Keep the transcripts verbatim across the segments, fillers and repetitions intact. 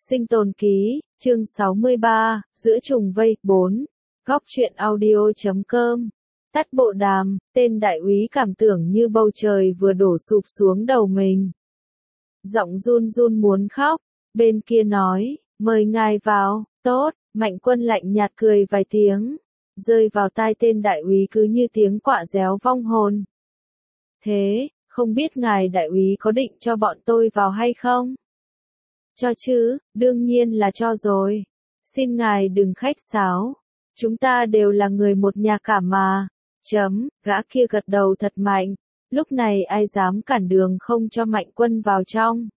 Sinh tồn ký, chương sáu mươi ba, giữa trùng vây, bốn. Góc truyện audio chấm com. Tắt bộ đàm, tên đại úy cảm tưởng như bầu trời vừa đổ sụp xuống đầu mình. Giọng run run muốn khóc, bên kia nói, mời ngài vào, tốt, Mạnh Quân lạnh nhạt cười vài tiếng, rơi vào tai tên đại úy cứ như tiếng quạ réo vong hồn. Thế, không biết ngài đại úy có định cho bọn tôi vào hay không? Cho chứ, đương nhiên là cho rồi. Xin ngài đừng khách sáo. Chúng ta đều là người một nhà cả mà. Chấm, gã kia gật đầu thật mạnh. Lúc này ai dám cản đường không cho Mạnh Quân vào trong.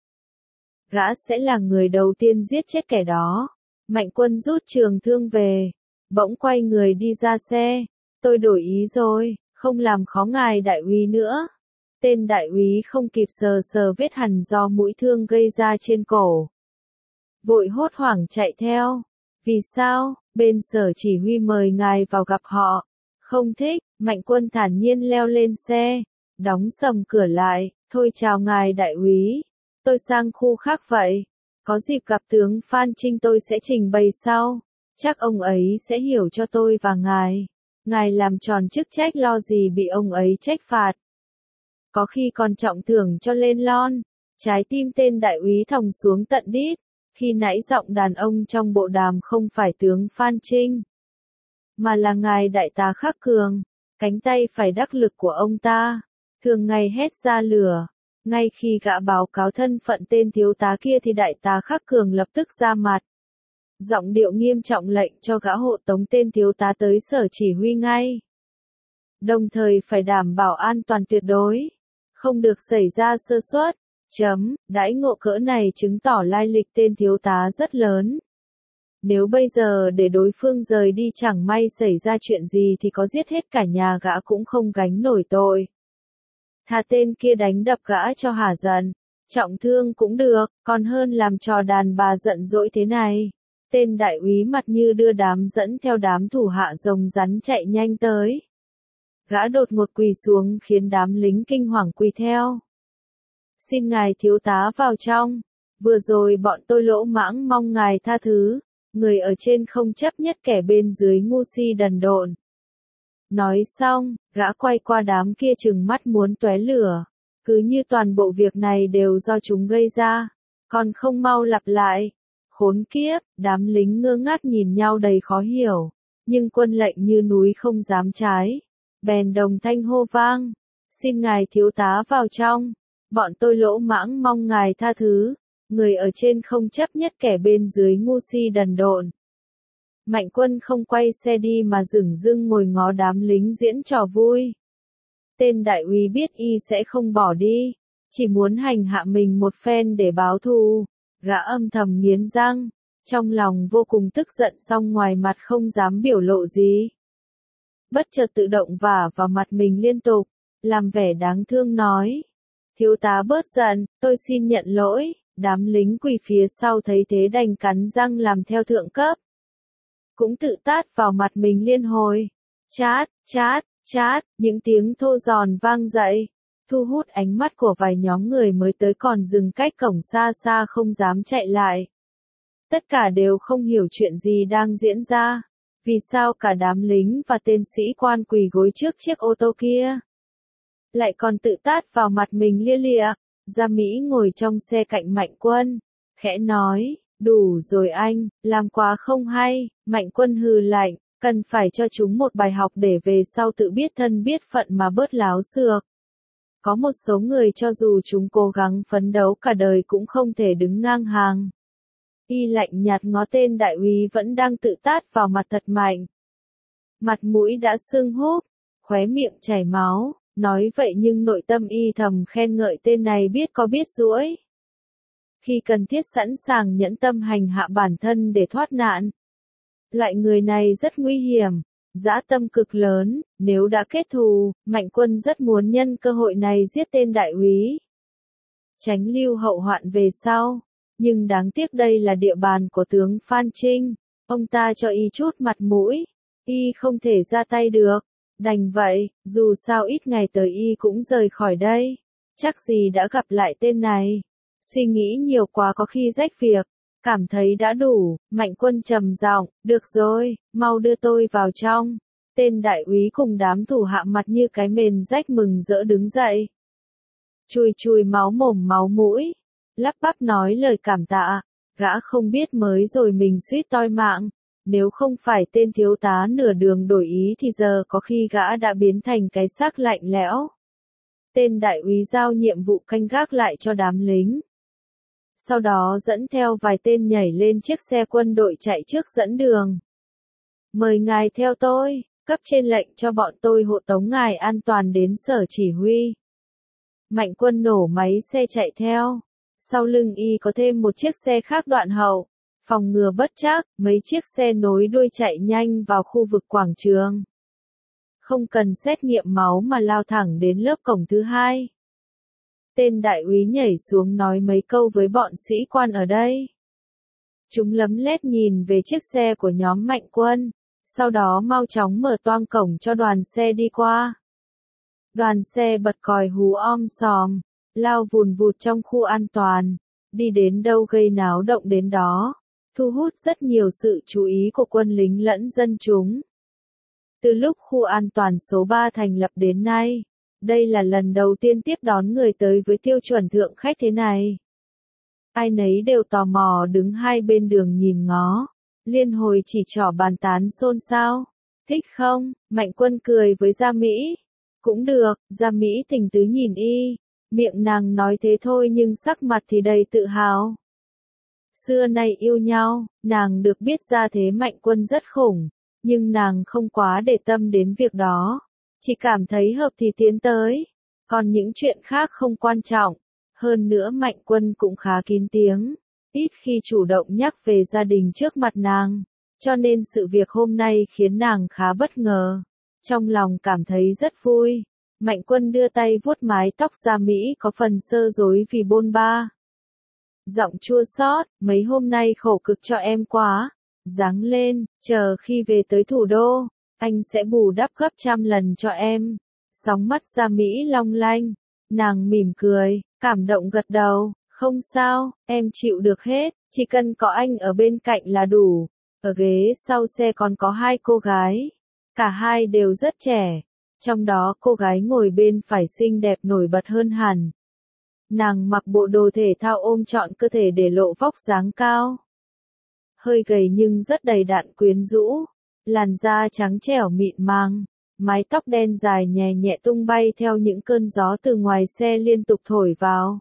Gã sẽ là người đầu tiên giết chết kẻ đó. Mạnh Quân rút trường thương về. Bỗng quay người đi ra xe. Tôi đổi ý rồi, không làm khó ngài đại úy nữa. Tên đại úy không kịp sờ sờ vết hằn do mũi thương gây ra trên cổ. Vội hốt hoảng chạy theo. Vì sao? Bên sở chỉ huy mời ngài vào gặp họ. Không thích, Mạnh Quân thản nhiên leo lên xe. Đóng sầm cửa lại. Thôi chào ngài đại úy. Tôi sang khu khác vậy. Có dịp gặp tướng Phan Trinh tôi sẽ trình bày sau. Chắc ông ấy sẽ hiểu cho tôi và ngài. Ngài làm tròn chức trách lo gì bị ông ấy trách phạt. Có khi còn trọng thưởng cho lên lon. Trái tim tên đại úy thòng xuống tận đít. Khi nãy giọng đàn ông trong bộ đàm không phải tướng Phan Trinh, mà là ngài đại tá Khắc Cường, cánh tay phải đắc lực của ông ta, thường ngày hét ra lửa. Ngay khi gã báo cáo thân phận tên thiếu tá kia thì đại tá Khắc Cường lập tức ra mặt. Giọng điệu nghiêm trọng lệnh cho gã hộ tống tên thiếu tá tới sở chỉ huy ngay. Đồng thời phải đảm bảo an toàn tuyệt đối, không được xảy ra sơ suất. Chấm, đãi ngộ cỡ này chứng tỏ lai lịch tên thiếu tá rất lớn. Nếu bây giờ để đối phương rời đi chẳng may xảy ra chuyện gì thì có giết hết cả nhà gã cũng không gánh nổi tội. Thà tên kia đánh đập gã cho hả giận, trọng thương cũng được, còn hơn làm trò đàn bà giận dỗi thế này. Tên đại úy mặt như đưa đám dẫn theo đám thủ hạ rồng rắn chạy nhanh tới. Gã đột ngột quỳ xuống khiến đám lính kinh hoàng quỳ theo. Xin ngài thiếu tá vào trong. Vừa rồi bọn tôi lỗ mãng mong ngài tha thứ. Người ở trên không chấp nhất kẻ bên dưới ngu si đần độn. Nói xong, gã quay qua đám kia trừng mắt muốn tóe lửa. Cứ như toàn bộ việc này đều do chúng gây ra. Còn không mau lặp lại. Khốn kiếp, đám lính ngơ ngác nhìn nhau đầy khó hiểu. Nhưng quân lệnh như núi không dám trái. Bèn đồng thanh hô vang. Xin ngài thiếu tá vào trong. Bọn tôi lỗ mãng mong ngài tha thứ. Người ở trên không chấp nhất kẻ bên dưới ngu si đần độn. Mạnh Quân không quay xe đi mà dửng dưng ngồi ngó đám lính diễn trò vui. Tên đại úy biết y sẽ không bỏ đi. Chỉ muốn hành hạ mình một phen để báo thù. Gã âm thầm nghiến răng. Trong lòng vô cùng tức giận song ngoài mặt không dám biểu lộ gì. Bất chợt tự động vả vào mặt mình liên tục. Làm vẻ đáng thương nói. Thiếu tá bớt giận, tôi xin nhận lỗi. Đám lính quỳ phía sau thấy thế đành cắn răng làm theo thượng cấp. Cũng tự tát vào mặt mình liên hồi. Chát, chát, chát, những tiếng thô giòn vang dậy. Thu hút ánh mắt của vài nhóm người mới tới còn dừng cách cổng xa xa không dám chạy lại. Tất cả đều không hiểu chuyện gì đang diễn ra. Vì sao cả đám lính và tên sĩ quan quỳ gối trước chiếc ô tô kia lại còn tự tát vào mặt mình lia lịa. Gia Mỹ ngồi trong xe cạnh Mạnh Quân, khẽ nói, đủ rồi anh, làm quá không hay. Mạnh Quân hừ lạnh, cần phải cho chúng một bài học để về sau tự biết thân biết phận mà bớt láo xược. Có một số người cho dù chúng cố gắng phấn đấu cả đời cũng không thể đứng ngang hàng. Y lạnh nhạt ngó tên đại úy vẫn đang tự tát vào mặt thật mạnh. Mặt mũi đã sưng húp, khóe miệng chảy máu. Nói vậy nhưng nội tâm y thầm khen ngợi tên này biết có biết duỗi. Khi cần thiết sẵn sàng nhẫn tâm hành hạ bản thân để thoát nạn. Loại người này rất nguy hiểm, dã tâm cực lớn, nếu đã kết thù, Mạnh Quân rất muốn nhân cơ hội này giết tên đại úy. Tránh lưu hậu hoạn về sau, nhưng đáng tiếc đây là địa bàn của tướng Phan Trinh, ông ta cho y chút mặt mũi, y không thể ra tay được. Đành vậy, dù sao ít ngày tới y cũng rời khỏi đây. Chắc gì đã gặp lại tên này. Suy nghĩ nhiều quá có khi rách việc. Cảm thấy đã đủ, Mạnh Quân trầm giọng, được rồi, mau đưa tôi vào trong. Tên đại úy cùng đám thủ hạ mặt như cái mền rách mừng rỡ đứng dậy. Chùi chùi máu mồm máu mũi, lắp bắp nói lời cảm tạ, gã không biết mới rồi mình suýt toi mạng, nếu không phải tên thiếu tá nửa đường đổi ý thì giờ có khi gã đã biến thành cái xác lạnh lẽo. Tên đại úy giao nhiệm vụ canh gác lại cho đám lính. Sau đó dẫn theo vài tên nhảy lên chiếc xe quân đội chạy trước dẫn đường. Mời ngài theo tôi, cấp trên lệnh cho bọn tôi hộ tống ngài an toàn đến sở chỉ huy. Mạnh Quân nổ máy xe chạy theo. Sau lưng y có thêm một chiếc xe khác đoạn hậu. Phòng ngừa bất trắc, mấy chiếc xe nối đuôi chạy nhanh vào khu vực quảng trường. Không cần xét nghiệm máu mà lao thẳng đến lớp cổng thứ hai. Tên đại úy nhảy xuống nói mấy câu với bọn sĩ quan ở đây. Chúng lấm lét nhìn về chiếc xe của nhóm Mạnh Quân, sau đó mau chóng mở toang cổng cho đoàn xe đi qua. Đoàn xe bật còi hú om sòm, lao vùn vụt trong khu an toàn, đi đến đâu gây náo động đến đó, thu hút rất nhiều sự chú ý của quân lính lẫn dân chúng. Từ lúc khu an toàn số ba thành lập đến nay, đây là lần đầu tiên tiếp đón người tới với tiêu chuẩn thượng khách thế này. Ai nấy đều tò mò đứng hai bên đường nhìn ngó, liên hồi chỉ trỏ bàn tán xôn xao. Thích không? Mạnh Quân cười với Gia Mỹ. Cũng được, Gia Mỹ tình tứ nhìn y, miệng nàng nói thế thôi nhưng sắc mặt thì đầy tự hào. Xưa nay yêu nhau, nàng được biết ra thế Mạnh Quân rất khủng, nhưng nàng không quá để tâm đến việc đó. Chỉ cảm thấy hợp thì tiến tới, còn những chuyện khác không quan trọng. Hơn nữa Mạnh Quân cũng khá kín tiếng, ít khi chủ động nhắc về gia đình trước mặt nàng, cho nên sự việc hôm nay khiến nàng khá bất ngờ. Trong lòng cảm thấy rất vui, Mạnh Quân đưa tay vuốt mái tóc Gia Mỹ có phần sơ rối vì bôn ba. Giọng chua xót, mấy hôm nay khổ cực cho em quá, ráng lên, chờ khi về tới thủ đô, anh sẽ bù đắp gấp trăm lần cho em. Sóng mắt Gia Mỹ long lanh, nàng mỉm cười, cảm động gật đầu, không sao, em chịu được hết, chỉ cần có anh ở bên cạnh là đủ. Ở ghế sau xe còn có hai cô gái, cả hai đều rất trẻ, trong đó cô gái ngồi bên phải xinh đẹp nổi bật hơn hẳn. Nàng mặc bộ đồ thể thao ôm trọn cơ thể để lộ vóc dáng cao. Hơi gầy nhưng rất đầy đặn quyến rũ, làn da trắng trẻo mịn màng, mái tóc đen dài nhẹ nhẹ tung bay theo những cơn gió từ ngoài xe liên tục thổi vào.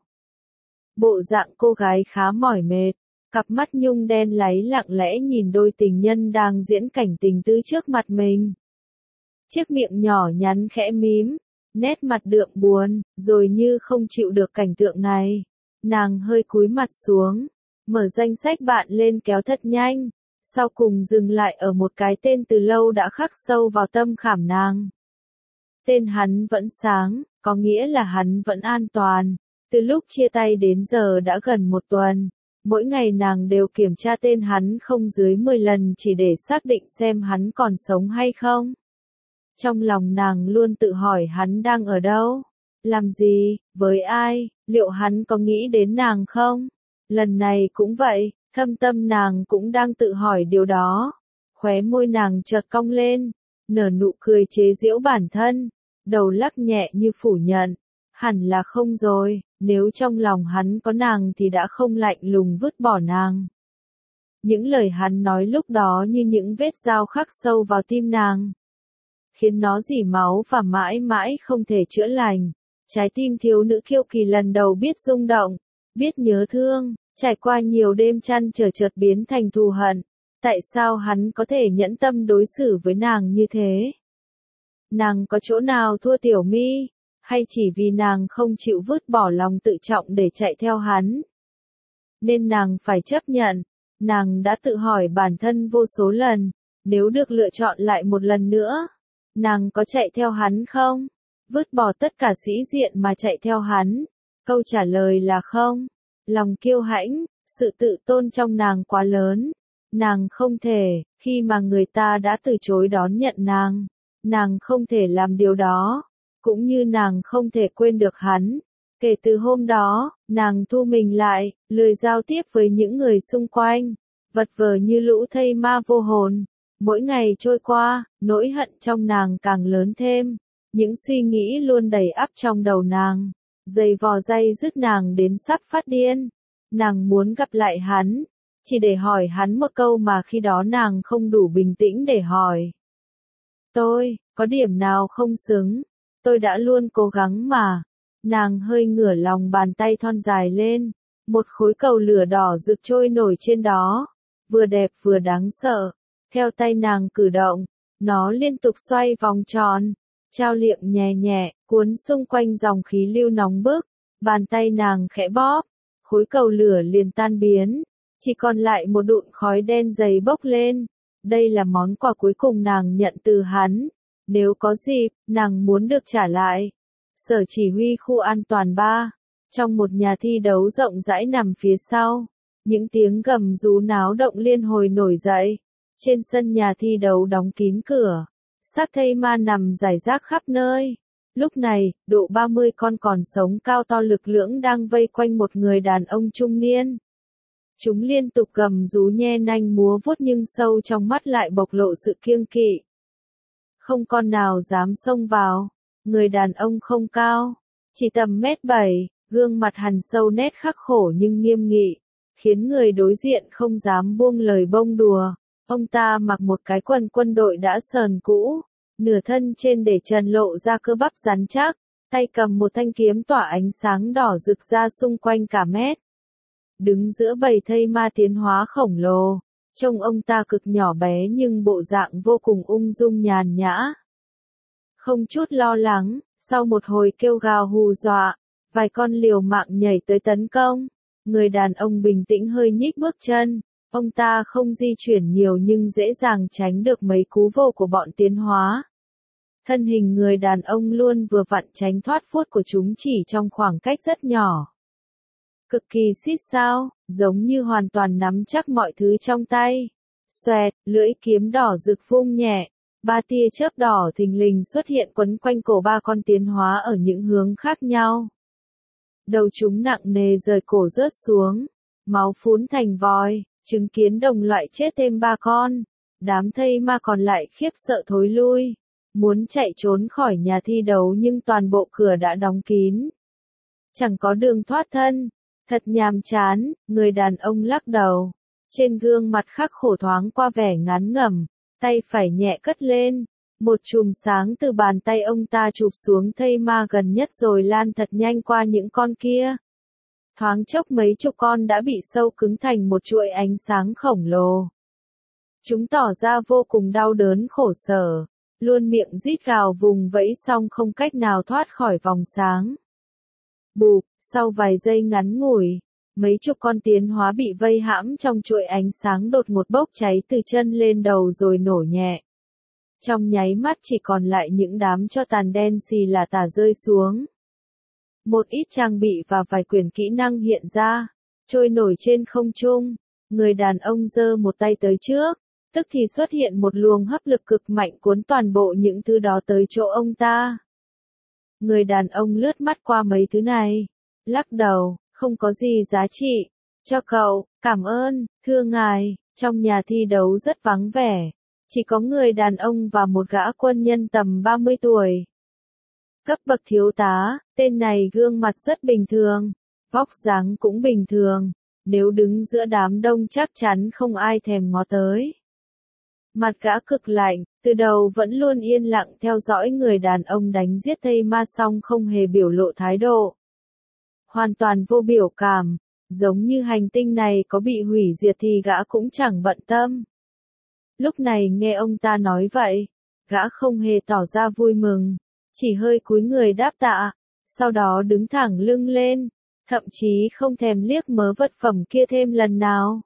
Bộ dạng cô gái khá mỏi mệt, cặp mắt nhung đen láy lặng lẽ nhìn đôi tình nhân đang diễn cảnh tình tứ trước mặt mình. Chiếc miệng nhỏ nhắn khẽ mím, nét mặt đượm buồn, rồi như không chịu được cảnh tượng này. Nàng hơi cúi mặt xuống, mở danh sách bạn lên kéo thật nhanh, sau cùng dừng lại ở một cái tên từ lâu đã khắc sâu vào tâm khảm nàng. Tên hắn vẫn sáng, có nghĩa là hắn vẫn an toàn. Từ lúc chia tay đến giờ đã gần một tuần, mỗi ngày nàng đều kiểm tra tên hắn không dưới mười lần chỉ để xác định xem hắn còn sống hay không. Trong lòng nàng luôn tự hỏi hắn đang ở đâu, làm gì, với ai, liệu hắn có nghĩ đến nàng không? Lần này cũng vậy, thâm tâm nàng cũng đang tự hỏi điều đó. Khóe môi nàng chợt cong lên, nở nụ cười chế giễu bản thân, đầu lắc nhẹ như phủ nhận. Hẳn là không rồi, nếu trong lòng hắn có nàng thì đã không lạnh lùng vứt bỏ nàng. Những lời hắn nói lúc đó như những vết dao khắc sâu vào tim nàng, khiến nó rỉ máu và mãi mãi không thể chữa lành. Trái tim thiếu nữ kiêu kỳ lần đầu biết rung động, biết nhớ thương, trải qua nhiều đêm chăn trở chợt biến thành thù hận. Tại sao hắn có thể nhẫn tâm đối xử với nàng như thế? Nàng có chỗ nào thua Tiểu Mi? Hay chỉ vì nàng không chịu vứt bỏ lòng tự trọng để chạy theo hắn, nên nàng phải chấp nhận? Nàng đã tự hỏi bản thân vô số lần, nếu được lựa chọn lại một lần nữa, nàng có chạy theo hắn không? Vứt bỏ tất cả sĩ diện mà chạy theo hắn? Câu trả lời là không. Lòng kiêu hãnh, sự tự tôn trong nàng quá lớn. Nàng không thể, khi mà người ta đã từ chối đón nhận nàng, nàng không thể làm điều đó. Cũng như nàng không thể quên được hắn. Kể từ hôm đó, nàng thu mình lại, lười giao tiếp với những người xung quanh, vật vờ như lũ thây ma vô hồn. Mỗi ngày trôi qua, nỗi hận trong nàng càng lớn thêm, những suy nghĩ luôn đầy ắp trong đầu nàng, giày vò day dứt nàng đến sắp phát điên. Nàng muốn gặp lại hắn, chỉ để hỏi hắn một câu mà khi đó nàng không đủ bình tĩnh để hỏi. Tôi, có điểm nào không xứng? Tôi đã luôn cố gắng mà. Nàng hơi ngửa lòng bàn tay thon dài lên, một khối cầu lửa đỏ rực trôi nổi trên đó, vừa đẹp vừa đáng sợ. Theo tay nàng cử động, nó liên tục xoay vòng tròn, trao liệng nhẹ nhẹ, cuốn xung quanh dòng khí lưu nóng bức. Bàn tay nàng khẽ bóp, khối cầu lửa liền tan biến, chỉ còn lại một đụn khói đen dày bốc lên. Đây là món quà cuối cùng nàng nhận từ hắn. Nếu có dịp, nàng muốn được trả lại. Sở chỉ huy khu an toàn ba, trong một nhà thi đấu rộng rãi nằm phía sau, những tiếng gầm rú náo động liên hồi nổi dậy. Trên sân nhà thi đấu đóng kín cửa, xác thây ma nằm rải rác khắp nơi. Lúc này, độ ba mươi con còn sống cao to lực lưỡng đang vây quanh một người đàn ông trung niên. Chúng liên tục gầm rú nhe nanh múa vuốt nhưng sâu trong mắt lại bộc lộ sự kiêng kỵ. Không con nào dám xông vào. Người đàn ông không cao, chỉ tầm mét bảy, gương mặt hằn sâu nét khắc khổ nhưng nghiêm nghị, khiến người đối diện không dám buông lời bông đùa. Ông ta mặc một cái quần quân đội đã sờn cũ, nửa thân trên để trần lộ ra cơ bắp rắn chắc, tay cầm một thanh kiếm tỏa ánh sáng đỏ rực ra xung quanh cả mét. Đứng giữa bầy thây ma tiến hóa khổng lồ, trông ông ta cực nhỏ bé nhưng bộ dạng vô cùng ung dung nhàn nhã. Không chút lo lắng, sau một hồi kêu gào hù dọa, vài con liều mạng nhảy tới tấn công. Người đàn ông bình tĩnh hơi nhích bước chân, ông ta không di chuyển nhiều nhưng dễ dàng tránh được mấy cú vô của bọn tiến hóa. Thân hình người đàn ông luôn vừa vặn tránh thoát phút của chúng chỉ trong khoảng cách rất nhỏ. Cực kỳ xít sao, giống như hoàn toàn nắm chắc mọi thứ trong tay. Xoẹt, lưỡi kiếm đỏ rực vung nhẹ. Ba tia chớp đỏ thình lình xuất hiện quấn quanh cổ ba con tiến hóa ở những hướng khác nhau. Đầu chúng nặng nề rời cổ rớt xuống, máu phún thành vòi, chứng kiến đồng loại chết thêm ba con. Đám thây ma còn lại khiếp sợ thối lui, muốn chạy trốn khỏi nhà thi đấu nhưng toàn bộ cửa đã đóng kín. Chẳng có đường thoát thân, thật nhàm chán, người đàn ông lắc đầu. Trên gương mặt khắc khổ thoáng qua vẻ ngán ngẩm. Tay phải nhẹ cất lên, một chùm sáng từ bàn tay ông ta chụp xuống thây ma gần nhất rồi lan thật nhanh qua những con kia. Thoáng chốc mấy chục con đã bị sâu cứng thành một chuỗi ánh sáng khổng lồ. Chúng tỏ ra vô cùng đau đớn khổ sở, luôn miệng rít gào vùng vẫy xong không cách nào thoát khỏi vòng sáng. Bụp, sau vài giây ngắn ngủi, mấy chục con tiến hóa bị vây hãm trong chuỗi ánh sáng đột ngột bốc cháy từ chân lên đầu rồi nổ nhẹ. Trong nháy mắt chỉ còn lại những đám tro tàn đen xì là tả rơi xuống. Một ít trang bị và vài quyển kỹ năng hiện ra, trôi nổi trên không trung. Người đàn ông giơ một tay tới trước, tức thì xuất hiện một luồng hấp lực cực mạnh cuốn toàn bộ những thứ đó tới chỗ ông ta. Người đàn ông lướt mắt qua mấy thứ này, lắc đầu. Không có gì giá trị. Cho cậu, cảm ơn, thưa ngài. Trong nhà thi đấu rất vắng vẻ. Chỉ có người đàn ông và một gã quân nhân tầm ba mươi tuổi. Cấp bậc thiếu tá, tên này gương mặt rất bình thường. Vóc dáng cũng bình thường. Nếu đứng giữa đám đông chắc chắn không ai thèm ngó tới. Mặt gã cực lạnh, từ đầu vẫn luôn yên lặng theo dõi người đàn ông đánh giết thây ma xong không hề biểu lộ thái độ. Hoàn toàn vô biểu cảm, giống như hành tinh này có bị hủy diệt thì gã cũng chẳng bận tâm. Lúc này nghe ông ta nói vậy, gã không hề tỏ ra vui mừng, chỉ hơi cúi người đáp tạ, sau đó đứng thẳng lưng lên, thậm chí không thèm liếc mớ vật phẩm kia thêm lần nào.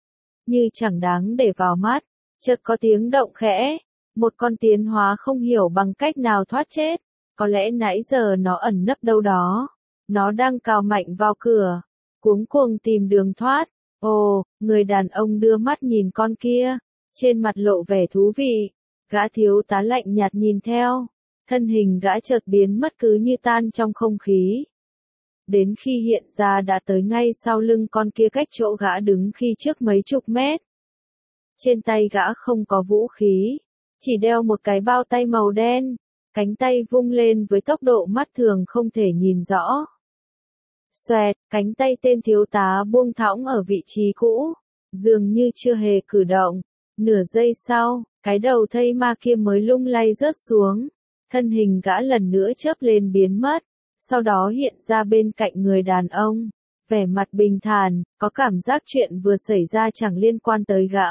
Như chẳng đáng để vào mắt, chợt có tiếng động khẽ, một con tiến hóa không hiểu bằng cách nào thoát chết, có lẽ nãy giờ nó ẩn nấp đâu đó. Nó đang cào mạnh vào cửa, cuống cuồng tìm đường thoát. Ồ, người đàn ông đưa mắt nhìn con kia, trên mặt lộ vẻ thú vị. Gã thiếu tá lạnh nhạt nhìn theo, thân hình gã chợt biến mất cứ như tan trong không khí. đến khi hiện ra đã tới ngay sau lưng con kia cách chỗ gã đứng khi trước mấy chục mét. Trên tay gã không có vũ khí, chỉ đeo một cái bao tay màu đen, cánh tay vung lên với tốc độ mắt thường không thể nhìn rõ. Xoẹt, cánh tay tên thiếu tá buông thõng ở vị trí cũ, dường như chưa hề cử động. Nửa giây sau, cái đầu thây ma kia mới lung lay rớt xuống, thân hình gã lần nữa chớp lên biến mất, sau đó hiện ra bên cạnh người đàn ông, vẻ mặt bình thản, có cảm giác chuyện vừa xảy ra chẳng liên quan tới gã.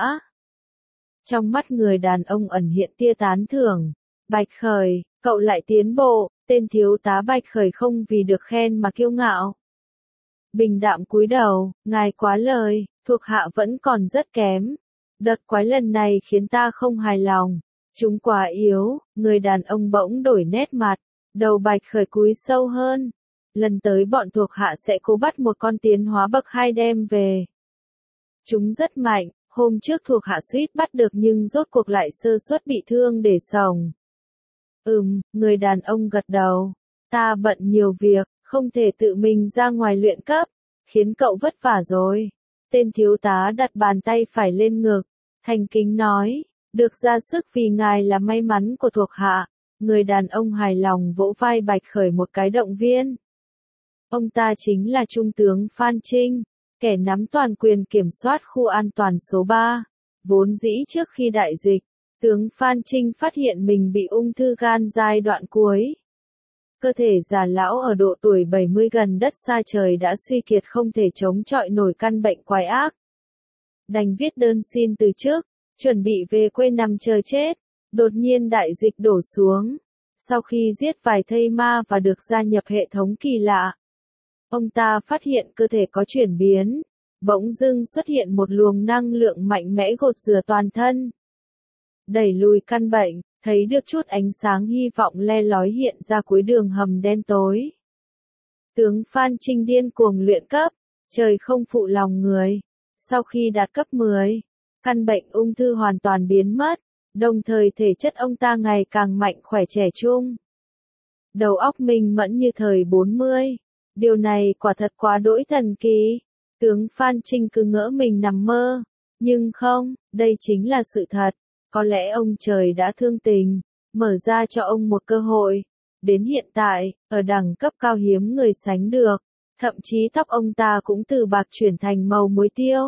Trong mắt người đàn ông ẩn hiện tia tán thưởng. Bạch Khởi, cậu lại tiến bộ. Tên thiếu tá Bạch Khởi không vì được khen mà kiêu ngạo. Bình đạm cúi đầu, ngài quá lời, thuộc hạ vẫn còn rất kém. Đợt quái lần này khiến ta không hài lòng. Chúng quá yếu. Người đàn ông bỗng đổi nét mặt. Đầu Bạch Khởi cúi sâu hơn. Lần tới bọn thuộc hạ sẽ cố bắt một con tiến hóa bậc hai đem về. Chúng rất mạnh. Hôm trước thuộc hạ suýt bắt được nhưng rốt cuộc lại sơ suất bị thương để sống. Ừm, người đàn ông gật đầu. Ta bận nhiều việc, không thể tự mình ra ngoài luyện cấp, khiến cậu vất vả rồi. Tên thiếu tá đặt bàn tay phải lên ngực, thành kính nói, được ra sức vì ngài là may mắn của thuộc hạ. Người đàn ông hài lòng vỗ vai Bạch Khởi một cái động viên. Ông ta chính là Trung tướng Phan Trinh, kẻ nắm toàn quyền kiểm soát khu an toàn số ba. Vốn dĩ trước khi đại dịch, tướng Phan Trinh phát hiện mình bị ung thư gan giai đoạn cuối. Cơ thể già lão ở độ tuổi bảy mươi gần đất xa trời đã suy kiệt không thể chống chọi nổi căn bệnh quái ác. Đành viết đơn xin từ chức, chuẩn bị về quê nằm chờ chết. Đột nhiên đại dịch đổ xuống. Sau khi giết vài thây ma và được gia nhập hệ thống kỳ lạ, ông ta phát hiện cơ thể có chuyển biến. Bỗng dưng xuất hiện một luồng năng lượng mạnh mẽ gột rửa toàn thân. Đẩy lùi căn bệnh, thấy được chút ánh sáng hy vọng le lói hiện ra cuối đường hầm đen tối. Tướng Phan Trinh điên cuồng luyện cấp, trời không phụ lòng người. Sau khi đạt cấp mười, căn bệnh ung thư hoàn toàn biến mất, đồng thời thể chất ông ta ngày càng mạnh khỏe trẻ trung. Đầu óc minh mẫn như thời bốn mươi. Điều này quả thật quá đỗi thần kỳ. Tướng Phan Trinh cứ ngỡ mình nằm mơ. Nhưng không, đây chính là sự thật. Có lẽ ông trời đã thương tình, mở ra cho ông một cơ hội. Đến hiện tại, ở đẳng cấp cao hiếm người sánh được, thậm chí tóc ông ta cũng từ bạc chuyển thành màu muối tiêu.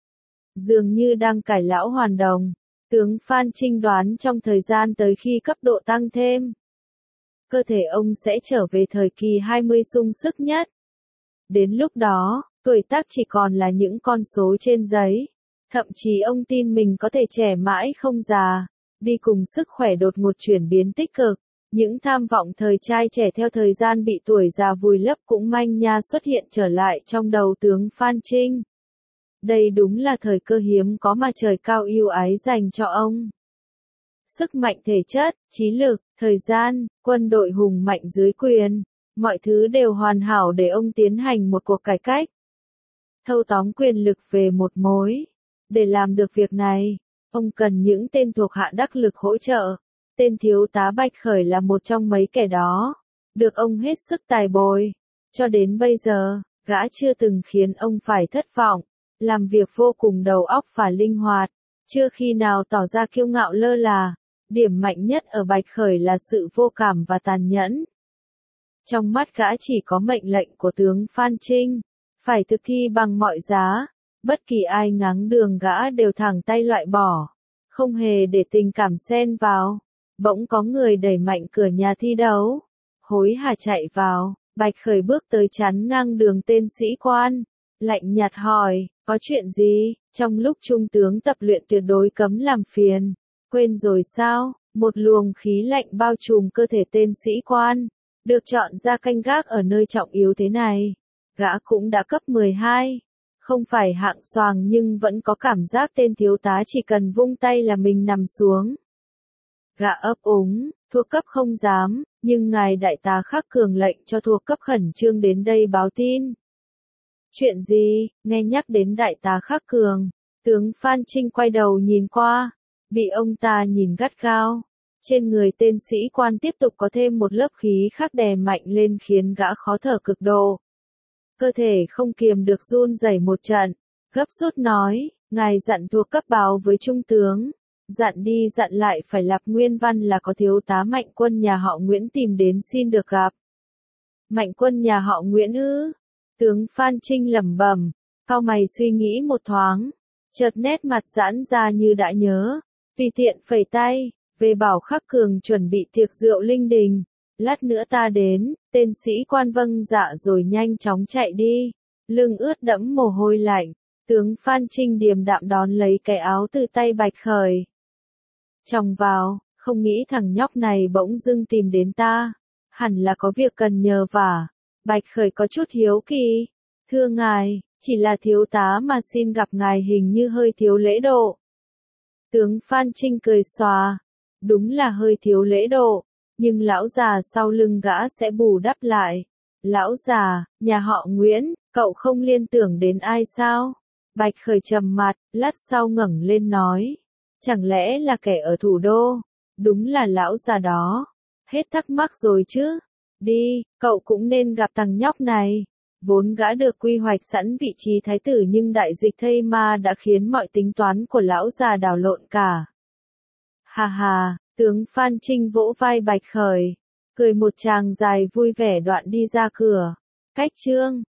Dường như đang cải lão hoàn đồng, tướng Phan Trinh đoán trong thời gian tới khi cấp độ tăng thêm, cơ thể ông sẽ trở về thời kỳ hai mươi sung sức nhất. Đến lúc đó, tuổi tác chỉ còn là những con số trên giấy. Thậm chí ông tin mình có thể trẻ mãi không già, đi cùng sức khỏe đột ngột chuyển biến tích cực. Những tham vọng thời trai trẻ theo thời gian bị tuổi già vùi lấp cũng manh nha xuất hiện trở lại trong đầu tướng Phan Trinh. Đây đúng là thời cơ hiếm có mà trời cao ưu ái dành cho ông. Sức mạnh thể chất, trí lực, thời gian, quân đội hùng mạnh dưới quyền, mọi thứ đều hoàn hảo để ông tiến hành một cuộc cải cách. Thâu tóm quyền lực về một mối. Để làm được việc này, ông cần những tên thuộc hạ đắc lực hỗ trợ. Tên thiếu tá Bạch Khởi là một trong mấy kẻ đó. Được ông hết sức tài bồi. Cho đến bây giờ, gã chưa từng khiến ông phải thất vọng. Làm việc vô cùng đầu óc và linh hoạt. Chưa khi nào tỏ ra kiêu ngạo lơ là. Điểm mạnh nhất ở Bạch Khởi là sự vô cảm và tàn nhẫn. Trong mắt gã chỉ có mệnh lệnh của tướng Phan Trinh. Phải thực thi bằng mọi giá. Bất kỳ ai ngáng đường gã đều thẳng tay loại bỏ. Không hề để tình cảm xen vào. Bỗng có người đẩy mạnh cửa nhà thi đấu. Hối hả chạy vào. Bạch Khởi bước tới chắn ngang đường tên sĩ quan. Lạnh nhạt hỏi, có chuyện gì? Trong lúc trung tướng tập luyện tuyệt đối cấm làm phiền. Quên rồi sao? Một luồng khí lạnh bao trùm cơ thể tên sĩ quan. Được chọn ra canh gác ở nơi trọng yếu thế này. Gã cũng đã cấp mười hai. Không phải hạng xoàng nhưng vẫn có cảm giác tên thiếu tá chỉ cần vung tay là mình nằm xuống. Gã ấp úng, thuộc cấp không dám, nhưng ngài đại tá Khắc Cường lệnh cho thuộc cấp khẩn trương đến đây báo tin. Chuyện gì? Nghe nhắc đến đại tá Khắc Cường, tướng Phan Trinh quay đầu nhìn qua, bị ông ta nhìn gắt gao. Trên người tên sĩ quan tiếp tục có thêm một lớp khí khác đè mạnh lên khiến gã khó thở cực độ. cơ thể không kiềm được run rẩy một trận, gấp rút nói, ngài dặn thuộc cấp báo với trung tướng, dặn đi dặn lại phải lặp nguyên văn là có thiếu tá Mạnh Quân nhà họ Nguyễn tìm đến xin được gặp. Mạnh Quân nhà họ Nguyễn ư? Tướng Phan Trinh lẩm bẩm, cau mày suy nghĩ một thoáng, chợt nét mặt giãn ra như đã nhớ, tùy tiện phẩy tay, về bảo Khắc Cường chuẩn bị tiệc rượu linh đình, lát nữa ta đến, tên sĩ quan vâng dạ rồi nhanh chóng chạy đi, lưng ướt đẫm mồ hôi lạnh, tướng Phan Trinh điềm đạm đón lấy cái áo từ tay Bạch Khởi. Chồng vào, không nghĩ thằng nhóc này bỗng dưng tìm đến ta, hẳn là có việc cần nhờ vả. Bạch Khởi có chút hiếu kỳ, thưa ngài, chỉ là thiếu tá mà xin gặp ngài hình như hơi thiếu lễ độ. Tướng Phan Trinh cười xòa, đúng là hơi thiếu lễ độ, nhưng lão già sau lưng gã sẽ bù đắp lại. Lão già, nhà họ Nguyễn, cậu không liên tưởng đến ai sao? Bạch Khởi trầm mặt, lát sau ngẩng lên nói, chẳng lẽ là kẻ ở thủ đô? Đúng là lão già đó. Hết thắc mắc rồi chứ? Đi, cậu cũng nên gặp thằng nhóc này. Vốn gã được quy hoạch sẵn vị trí thái tử nhưng đại dịch thây ma đã khiến mọi tính toán của lão già đảo lộn cả. Hà hà, tướng Phan Trinh vỗ vai Bạch Khởi, cười một tràng dài vui vẻ đoạn đi ra cửa. Cách chương